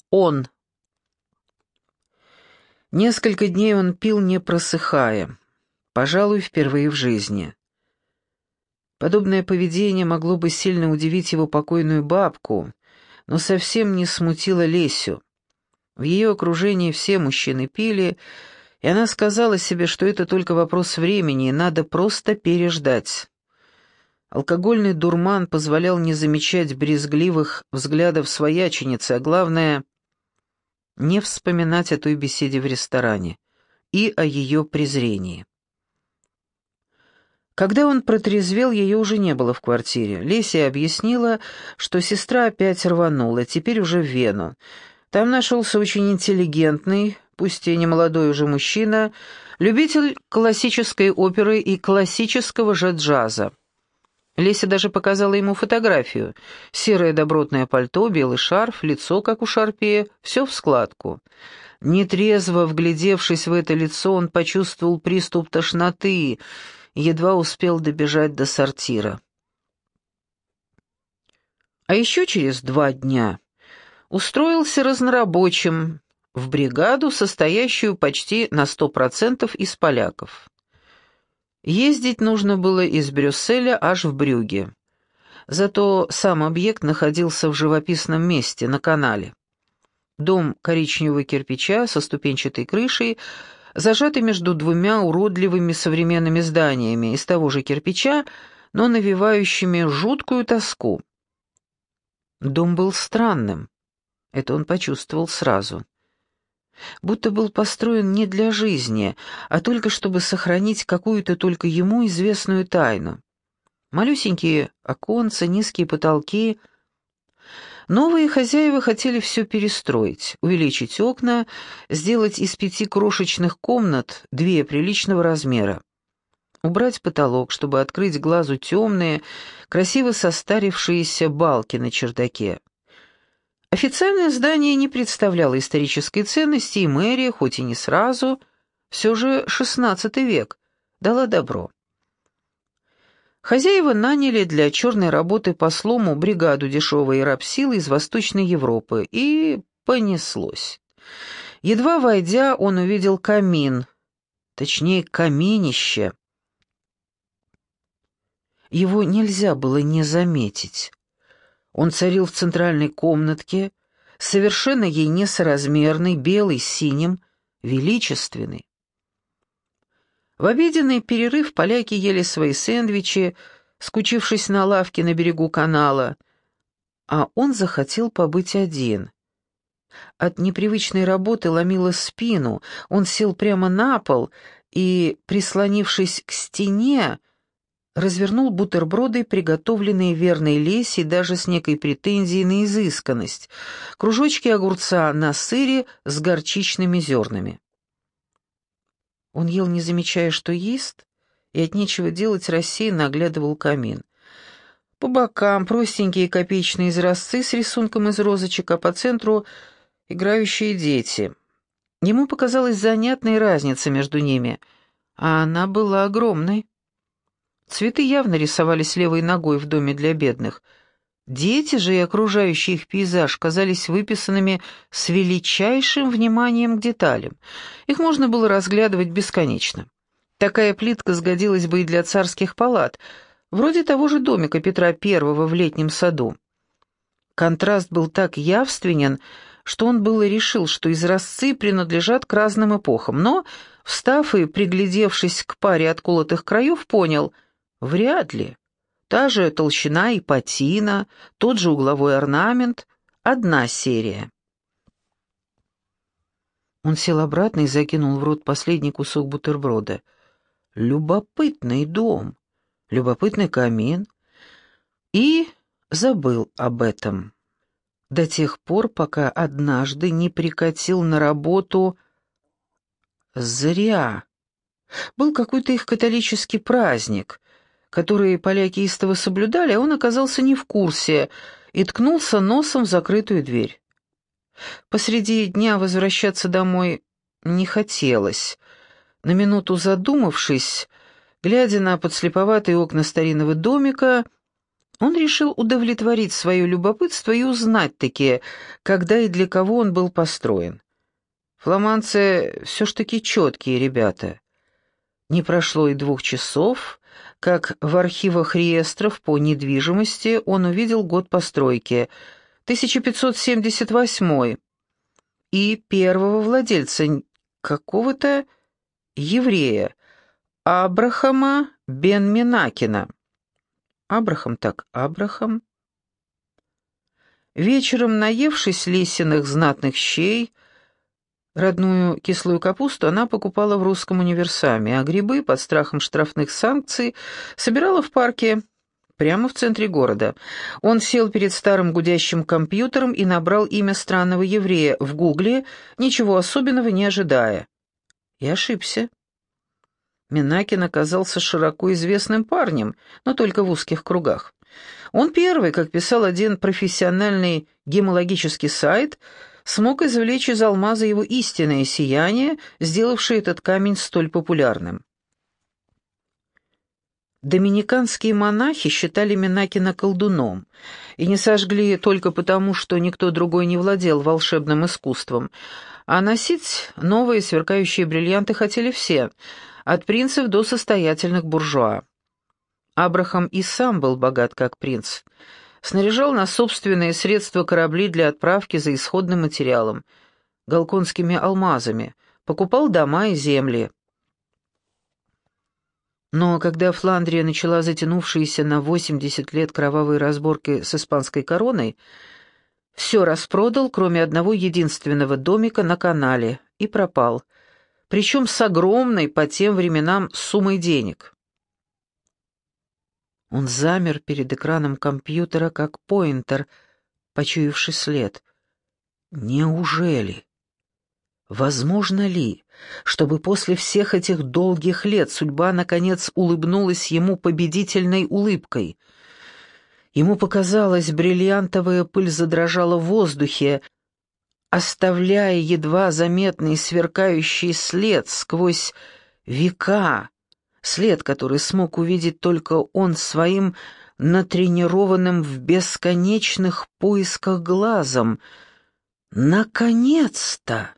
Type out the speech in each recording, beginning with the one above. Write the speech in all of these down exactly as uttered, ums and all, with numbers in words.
Он. Несколько дней он пил, не просыхая. Пожалуй, впервые в жизни. Подобное поведение могло бы сильно удивить его покойную бабку, но совсем не смутило Лесю. В ее окружении все мужчины пили, и она сказала себе, что это только вопрос времени, и надо просто переждать. Алкогольный дурман позволял не замечать брезгливых взглядов свояченицы, а главное — не вспоминать о той беседе в ресторане и о ее презрении. Когда он протрезвел, ее уже не было в квартире. Леся объяснила, что сестра опять рванула, теперь уже в Вену. Там нашелся очень интеллигентный, пусть и не молодой уже мужчина, любитель классической оперы и классического же джаза. Леся даже показала ему фотографию. Серое добротное пальто, белый шарф, лицо, как у шарпея, все в складку. Нетрезво вглядевшись в это лицо, он почувствовал приступ тошноты, едва успел добежать до сортира. А еще через два дня устроился разнорабочим в бригаду, состоящую почти на сто процентов из поляков. Ездить нужно было из Брюсселя аж в Брюгге. Зато сам объект находился в живописном месте, на канале. Дом коричневого кирпича со ступенчатой крышей, зажатый между двумя уродливыми современными зданиями из того же кирпича, но навевающими жуткую тоску. Дом был странным, это он почувствовал сразу. Будто был построен не для жизни, а только чтобы сохранить какую-то только ему известную тайну. Малюсенькие оконца, низкие потолки. Новые хозяева хотели все перестроить, увеличить окна, сделать из пяти крошечных комнат две приличного размера. Убрать потолок, чтобы открыть глазу темные, красиво состарившиеся балки на чердаке. Официальное здание не представляло исторической ценности, и мэрия, хоть и не сразу, все же шестнадцатый век, дала добро. Хозяева наняли для черной работы по слому бригаду дешевой рабсилы из Восточной Европы, и понеслось. Едва войдя, он увидел камин, точнее, каминище. Его нельзя было не заметить. Он царил в центральной комнатке, совершенно ей несоразмерный, белый с синим, величественный. В обеденный перерыв поляки ели свои сэндвичи, скучившись на лавке на берегу канала, а он захотел побыть один. От непривычной работы ломило спину, он сел прямо на пол и, прислонившись к стене, развернул бутерброды, приготовленные верной Лесей, даже с некой претензией на изысканность, кружочки огурца на сыре с горчичными зернами. Он ел, не замечая, что ест, и от нечего делать рассеянно оглядывал камин. По бокам простенькие копеечные изразцы с рисунком из розочек, а по центру играющие дети. Ему показалась занятная разница между ними, а она была огромной. Цветы явно рисовались левой ногой в доме для бедных. Дети же и окружающий их пейзаж казались выписанными с величайшим вниманием к деталям. Их можно было разглядывать бесконечно. Такая плитка сгодилась бы и для царских палат, вроде того же домика Петра Первого в летнем саду. Контраст был так явственен, что он было решил, что изразцы принадлежат к разным эпохам, но, встав и приглядевшись к паре отколотых краев, понял — вряд ли. Та же толщина и патина, тот же угловой орнамент, одна серия. Он сел обратно и закинул в рот последний кусок бутерброда. Любопытный дом, любопытный камин. И забыл об этом. До тех пор, пока однажды не прикатил на работу зря. Был какой-то их католический праздник, которые поляки истово соблюдали, а он оказался не в курсе и ткнулся носом в закрытую дверь. Посреди дня возвращаться домой не хотелось. На минуту задумавшись, глядя на подслеповатые окна старинного домика, Он решил удовлетворить свое любопытство и узнать-таки, когда и для кого он был построен. Фламандцы все ж таки четкие ребята. Не прошло и двух часов, как в архивах реестров по недвижимости он увидел год постройки — тысяча пятьсот семьдесят восьмой, и первого владельца, какого-то еврея, Абрахама бен Менакена. Абрахам так Абрахам. Вечером, наевшись лисиных знатных щей, родную кислую капусту она покупала в русском универсаме, а грибы под страхом штрафных санкций собирала в парке прямо в центре города. Он сел перед старым гудящим компьютером и набрал имя странного еврея в гугле, ничего особенного не ожидая. И ошибся. Менакин оказался широко известным парнем, но только в узких кругах. Он первый, как писал один профессиональный гемологический сайт, смог извлечь из алмаза его истинное сияние, сделавшее этот камень столь популярным. Доминиканские монахи считали Менакина колдуном и не сожгли только потому, что никто другой не владел волшебным искусством, а носить новые сверкающие бриллианты хотели все, от принцев до состоятельных буржуа. Абрахам и сам был богат как принц. Снаряжал на собственные средства корабли для отправки за исходным материалом, галконскими алмазами, покупал дома и земли. Но когда Фландрия начала затянувшиеся на восемьдесят лет кровавые разборки с испанской короной, все распродал, кроме одного единственного домика на канале, и пропал, причем с огромной по тем временам суммой денег. Он замер перед экраном компьютера, как поинтер, почуявший след. Неужели? Возможно ли, чтобы после всех этих долгих лет судьба, наконец, улыбнулась ему победительной улыбкой? Ему показалось, бриллиантовая пыль задрожала в воздухе, оставляя едва заметный сверкающий след сквозь века, след, который смог увидеть только он своим натренированным в бесконечных поисках глазом. Наконец-то!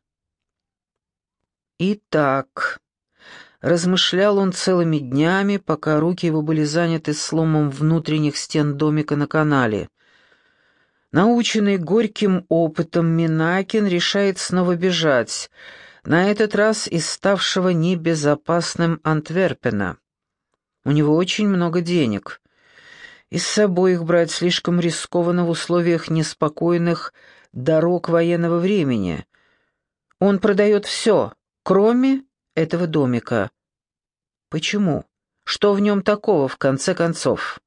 Итак, размышлял он целыми днями, пока руки его были заняты сломом внутренних стен домика на канале. Наученный горьким опытом, Менакин решает снова бежать, на этот раз из ставшего небезопасным Антверпена. У него очень много денег, и с собой их брать слишком рискованно в условиях неспокойных дорог военного времени. Он продает все, кроме этого домика. Почему? Что в нем такого, в конце концов?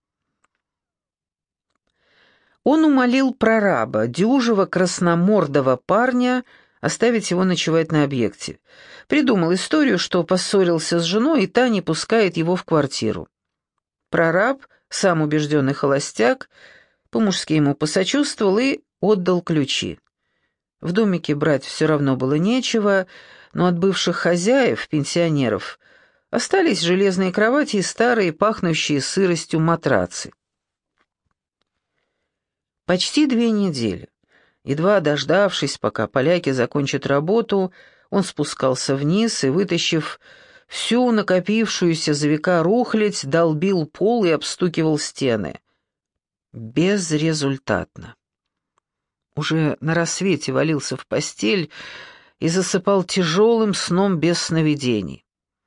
Он умолил прораба, дюжего красномордого парня, оставить его ночевать на объекте. Придумал историю, что поссорился с женой, и та не пускает его в квартиру. Прораб, сам убежденный холостяк, по-мужски ему посочувствовал и отдал ключи. В домике брать все равно было нечего, но от бывших хозяев, пенсионеров, остались железные кровати и старые, пахнущие сыростью матрацы. Почти две недели. Едва дождавшись, пока поляки закончат работу, он спускался вниз и, вытащив всю накопившуюся за века рухлядь, долбил пол и обстукивал стены. Безрезультатно. Уже на рассвете валился в постель и засыпал тяжелым сном без сновидений.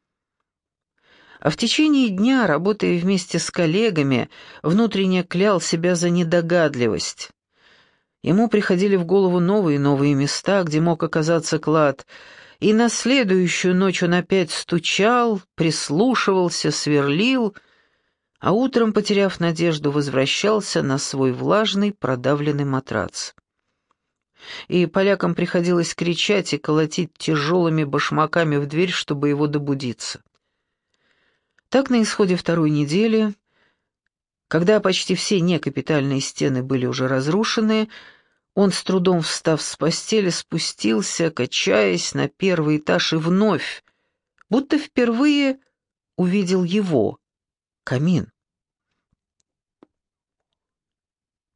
А в течение дня, работая вместе с коллегами, внутренне клял себя за недогадливость. Ему приходили в голову новые и новые места, где мог оказаться клад, и на следующую ночь он опять стучал, прислушивался, сверлил, а утром, потеряв надежду, возвращался на свой влажный продавленный матрац. И полякам приходилось кричать и колотить тяжелыми башмаками в дверь, чтобы его добудиться. Так на исходе второй недели, когда почти все некапитальные стены были уже разрушены, он, с трудом встав с постели, спустился, качаясь, на первый этаж и вновь, будто впервые увидел его, камин.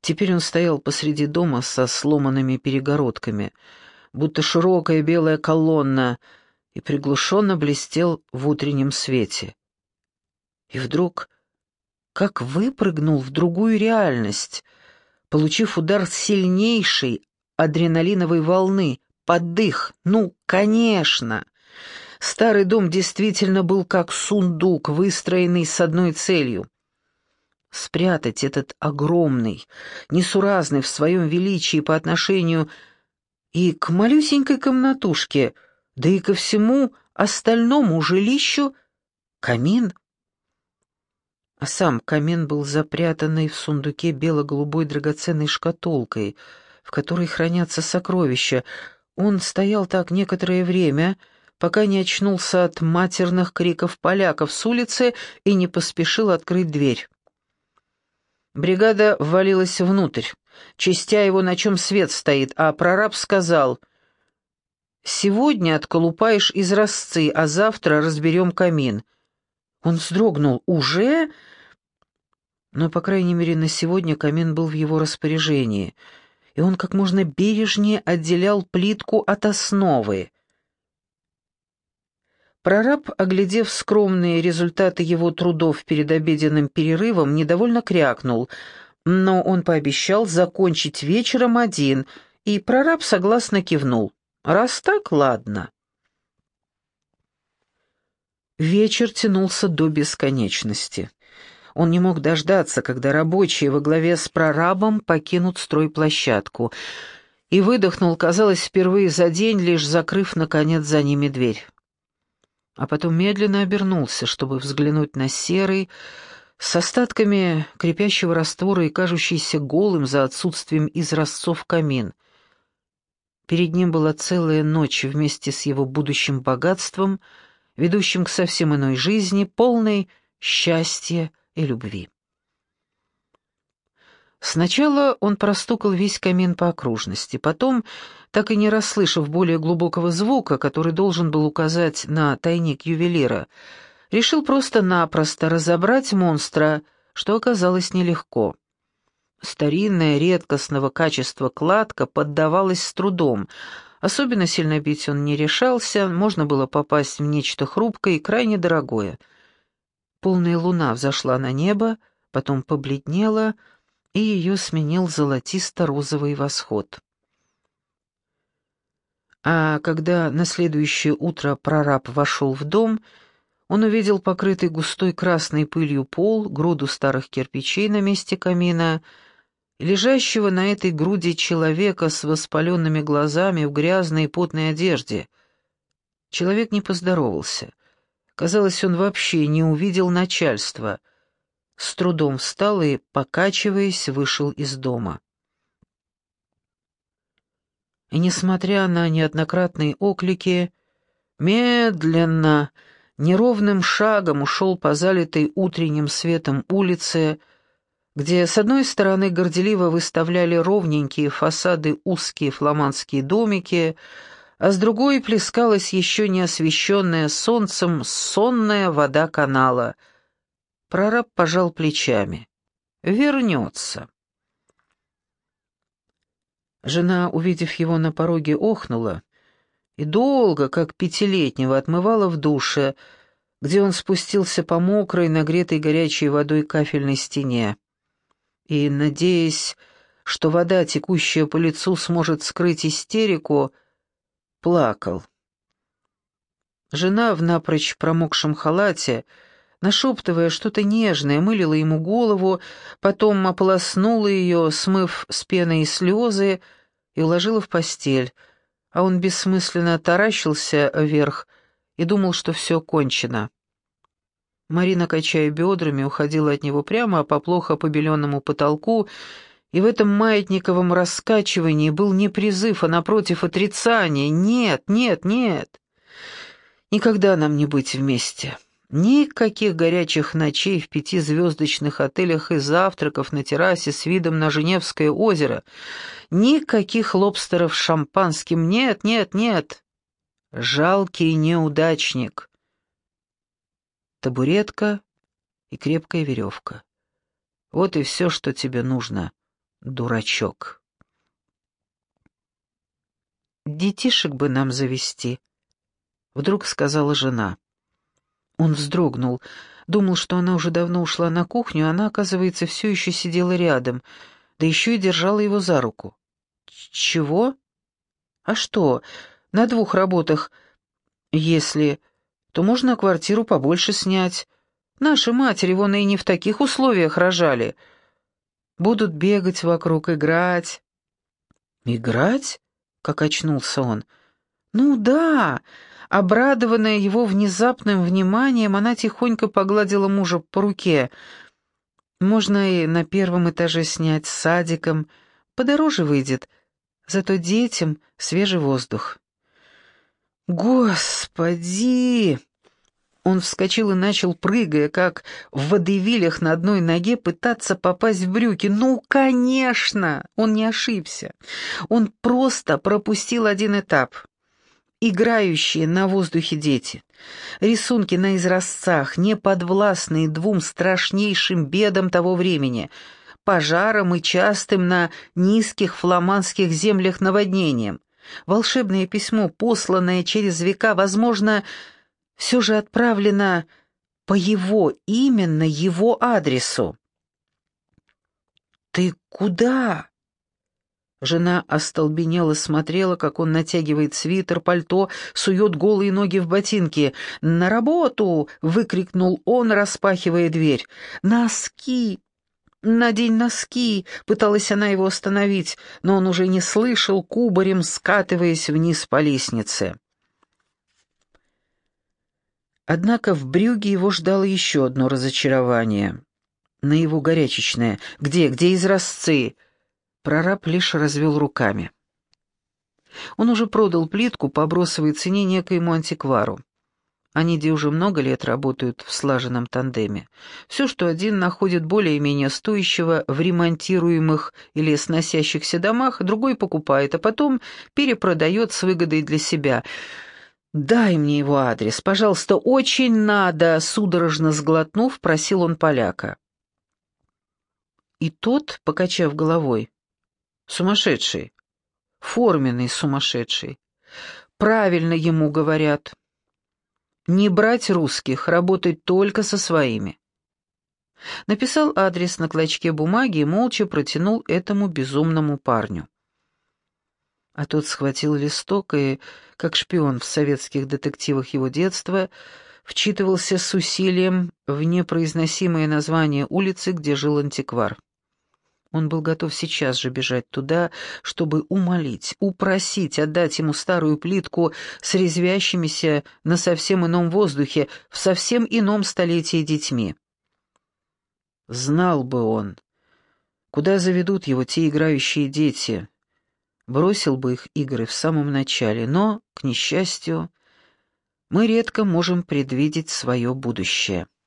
Теперь он стоял посреди дома со сломанными перегородками, будто широкая белая колонна, и приглушенно блестел в утреннем свете. И вдруг, как выпрыгнул в другую реальность, получив удар сильнейшей адреналиновой волны, под дых. Ну, конечно! Старый дом действительно был как сундук, выстроенный с одной целью — спрятать этот огромный, несуразный в своем величии по отношению и к малюсенькой комнатушке, да и ко всему остальному жилищу камин. А сам камин был запрятанный в сундуке бело-голубой драгоценной шкатулкой, в которой хранятся сокровища. Он стоял так некоторое время, пока не очнулся от матерных криков поляков с улицы и не поспешил открыть дверь. Бригада ввалилась внутрь, чистя его, на чем свет стоит, а прораб сказал: «Сегодня отколупаешь изразцы, а завтра разберем камин». Он вздрогнул. «Уже?» Но, по крайней мере, на сегодня камин был в его распоряжении, и он как можно бережнее отделял плитку от основы. Прораб, оглядев скромные результаты его трудов перед обеденным перерывом, недовольно крякнул, но он пообещал закончить вечером один, и прораб согласно кивнул. «Раз так, ладно». Вечер тянулся до бесконечности. Он не мог дождаться, когда рабочие во главе с прорабом покинут стройплощадку, и выдохнул, казалось, впервые за день, лишь закрыв, наконец, за ними дверь. А потом медленно обернулся, чтобы взглянуть на серый, с остатками крепящего раствора и кажущийся голым за отсутствием изразцов камин. Перед ним была целая ночь вместе с его будущим богатством, ведущим к совсем иной жизни, полной счастья и любви. Сначала он простукал весь камин по окружности, потом, так и не расслышав более глубокого звука, который должен был указать на тайник ювелира, решил просто-напросто разобрать монстра, что оказалось нелегко. Старинная, редкостного качества кладка поддавалась с трудом, особенно сильно бить он не решался, можно было попасть в нечто хрупкое и крайне дорогое. Полная луна взошла на небо, потом побледнела, и ее сменил золотисто-розовый восход. А когда на следующее утро прораб вошел в дом, он увидел покрытый густой красной пылью пол, груду старых кирпичей на месте камина, лежащего на этой груди человека с воспаленными глазами в грязной и потной одежде. Человек не поздоровался. Казалось, он вообще не увидел начальства. С трудом встал и, покачиваясь, вышел из дома. И, несмотря на неоднократные оклики, медленно, неровным шагом ушел по залитой утренним светом улице, где с одной стороны горделиво выставляли ровненькие фасады узкие фламандские домики, а с другой плескалась еще не освещенная солнцем сонная вода канала. Прораб пожал плечами. «Вернется». Жена, увидев его на пороге, охнула и долго, как пятилетнего, отмывала в душе, где он спустился по мокрой, нагретой горячей водой кафельной стене. И, надеясь, что вода, текущая по лицу, сможет скрыть истерику, плакал. Жена в напрочь промокшем халате, нашептывая что-то нежное, мылила ему голову, потом ополоснула ее, смыв с пеной слезы, и уложила в постель, а он бессмысленно таращился вверх и думал, что все кончено. Марина, качая бедрами, уходила от него прямо по плохо побеленному потолку, и в этом маятниковом раскачивании был не призыв, а, напротив, отрицание. «Нет, нет, нет! Никогда нам не быть вместе!» Никаких горячих ночей в пятизвездочных отелях и завтраков на террасе с видом на Женевское озеро. Никаких лобстеров с шампанским. Нет, нет, нет. Жалкий неудачник. Табуретка и крепкая веревка. Вот и все, что тебе нужно. Дурачок. «Детишек бы нам завести», — вдруг сказала жена. Он вздрогнул, думал, что она уже давно ушла на кухню, а она, оказывается, все еще сидела рядом, да еще и держала его за руку. «Чего? А что, на двух работах, если, то можно квартиру побольше снять. Наши матери вон и не в таких условиях рожали. Будут бегать вокруг, играть». «Играть?» — как очнулся он. «Ну да». Обрадованная его внезапным вниманием, она тихонько погладила мужа по руке. «Можно и на первом этаже снять с садиком. Подороже выйдет. Зато детям свежий воздух». «Господи!» Он вскочил и начал, прыгая, как в водевилях на одной ноге, пытаться попасть в брюки. Ну, конечно! Он не ошибся. Он просто пропустил один этап. Играющие на воздухе дети, рисунки на изразцах, не подвластные двум страшнейшим бедам того времени — пожарам и частым на низких фламандских землях наводнениям. Волшебное письмо, посланное через века, возможно, все же отправлено по его, именно его адресу. «Ты куда?» Жена остолбенела, смотрела, как он натягивает свитер, пальто, сует голые ноги в ботинки. «На работу!» — выкрикнул он, распахивая дверь. «Носки! Надень носки!» — пыталась она его остановить, но он уже не слышал, кубарем скатываясь вниз по лестнице. Однако в Брюгге его ждало еще одно разочарование. Наяву горячечное. «Где, где изразцы?» Прораб лишь развел руками. Он уже продал плитку по бросовой цене некоему антиквару. Они где уже много лет работают в слаженном тандеме. Все, что один находит более-менее стоящего в ремонтируемых или сносящихся домах, другой покупает, а потом перепродает с выгодой для себя. «Дай мне его адрес, пожалуйста, очень надо», — судорожно сглотнув, просил он поляка. И тот, покачав головой: «Сумасшедший, форменный сумасшедший. Правильно ему говорят. Не брать русских, работать только со своими». Написал адрес на клочке бумаги и молча протянул этому безумному парню. А тот схватил листок и, как шпион в советских детективах его детства, вчитывался с усилием в непроизносимое название улицы, где жил антиквар. Он был готов сейчас же бежать туда, чтобы умолить, упросить отдать ему старую плитку с резвящимися на совсем ином воздухе, в совсем ином столетии детьми. Знал бы он, куда заведут его те играющие дети, бросил бы их игры в самом начале, но, к несчастью, мы редко можем предвидеть свое будущее.